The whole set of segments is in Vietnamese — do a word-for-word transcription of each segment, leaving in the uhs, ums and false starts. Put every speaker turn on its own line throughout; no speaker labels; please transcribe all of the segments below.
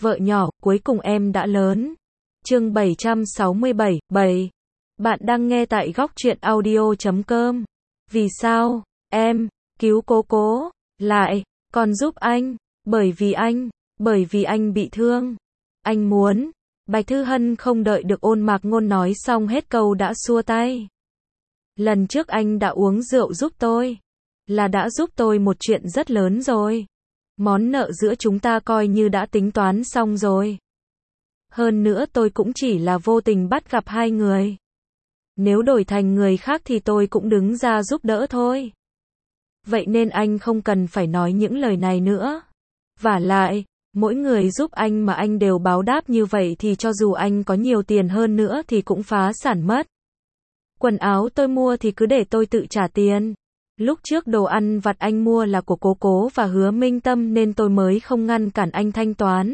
Vợ nhỏ, cuối cùng em đã lớn. Chương bảy trăm sáu mươi bảy, bảy. Bạn đang nghe tại góc truyện audio chấm com. Vì sao, em, cứu cố cố, lại, còn giúp anh, bởi vì anh, bởi vì anh bị thương. Anh muốn, Bạch Thư Hân không đợi được Ôn Mạc Ngôn nói xong hết câu đã xua tay. Lần trước anh đã uống rượu giúp tôi, là đã giúp tôi một chuyện rất lớn rồi. Món nợ giữa chúng ta coi như đã tính toán xong rồi. Hơn nữa tôi cũng chỉ là vô tình bắt gặp hai người. Nếu đổi thành người khác thì tôi cũng đứng ra giúp đỡ thôi. Vậy nên anh không cần phải nói những lời này nữa. Vả lại, mỗi người giúp anh mà anh đều báo đáp như vậy thì cho dù anh có nhiều tiền hơn nữa thì cũng phá sản mất. Quần áo tôi mua thì cứ để tôi tự trả tiền. Lúc trước đồ ăn vặt anh mua là của Cố Cố và Hứa Minh Tâm nên tôi mới không ngăn cản anh thanh toán.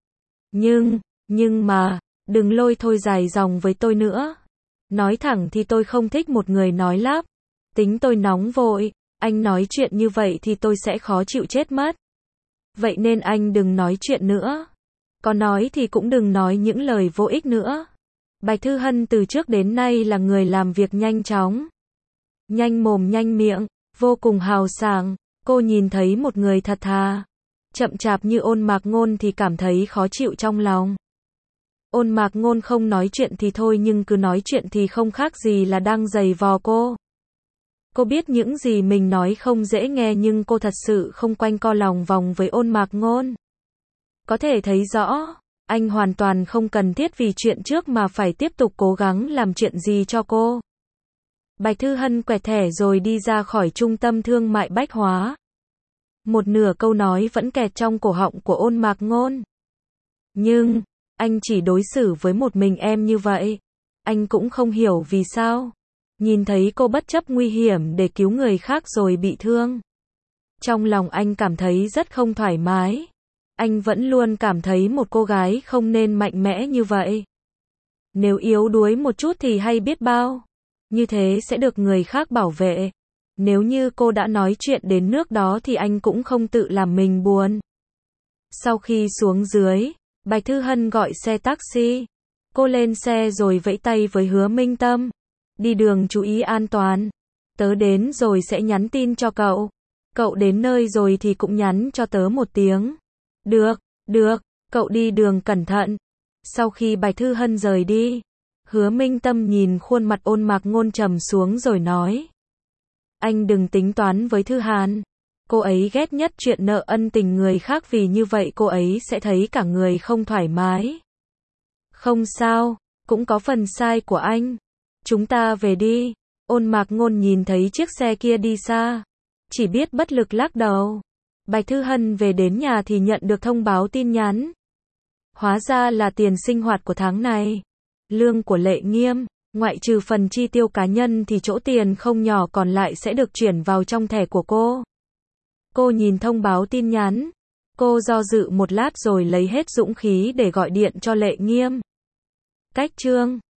Nhưng, nhưng mà, đừng lôi thôi dài dòng với tôi nữa. Nói thẳng thì tôi không thích một người nói lắp. Tính tôi nóng vội, anh nói chuyện như vậy thì tôi sẽ khó chịu chết mất. Vậy nên anh đừng nói chuyện nữa. Có nói thì cũng đừng nói những lời vô ích nữa. Bạch Thư Hân từ trước đến nay là người làm việc nhanh chóng. Nhanh mồm nhanh miệng, vô cùng hào sảng. Cô nhìn thấy một người thật thà, chậm chạp như Ôn Mạc Ngôn thì cảm thấy khó chịu trong lòng. Ôn Mạc Ngôn không nói chuyện thì thôi nhưng cứ nói chuyện thì không khác gì là đang giày vò cô. Cô biết những gì mình nói không dễ nghe nhưng cô thật sự không quanh co lòng vòng với Ôn Mạc Ngôn. Có thể thấy rõ, anh hoàn toàn không cần thiết vì chuyện trước mà phải tiếp tục cố gắng làm chuyện gì cho cô. Bạch Thư Hân quẹt thẻ rồi đi ra khỏi trung tâm thương mại bách hóa. Một nửa câu nói vẫn kẹt trong cổ họng của Ôn Mạc Ngôn. Nhưng, anh chỉ đối xử với một mình em như vậy. Anh cũng không hiểu vì sao. Nhìn thấy cô bất chấp nguy hiểm để cứu người khác rồi bị thương. Trong lòng anh cảm thấy rất không thoải mái. Anh vẫn luôn cảm thấy một cô gái không nên mạnh mẽ như vậy. Nếu yếu đuối một chút thì hay biết bao. Như thế sẽ được người khác bảo vệ. Nếu như cô đã nói chuyện đến nước đó thì anh cũng không tự làm mình buồn. Sau khi xuống dưới, Bạch Thư Hân gọi xe taxi. Cô lên xe rồi vẫy tay với Hứa Minh Tâm. Đi đường chú ý an toàn. Tớ đến rồi sẽ nhắn tin cho cậu. Cậu đến nơi rồi thì cũng nhắn cho tớ một tiếng. Được, được, cậu đi đường cẩn thận. Sau khi Bạch Thư Hân rời đi, Hứa Minh Tâm nhìn khuôn mặt Ôn Mạc Ngôn trầm xuống rồi nói. Anh đừng tính toán với Thư Hàn. Cô ấy ghét nhất chuyện nợ ân tình người khác vì như vậy cô ấy sẽ thấy cả người không thoải mái. Không sao, cũng có phần sai của anh. Chúng ta về đi. Ôn Mạc Ngôn nhìn thấy chiếc xe kia đi xa, chỉ biết bất lực lắc đầu. Bạch Thư Hân về đến nhà thì nhận được thông báo tin nhắn. Hóa ra là tiền sinh hoạt của tháng này. Lương của Lệ Nghiêm, ngoại trừ phần chi tiêu cá nhân thì chỗ tiền không nhỏ còn lại sẽ được chuyển vào trong thẻ của cô. Cô nhìn thông báo tin nhắn. Cô do dự một lát rồi lấy hết dũng khí để gọi điện cho Lệ Nghiêm. Cách chương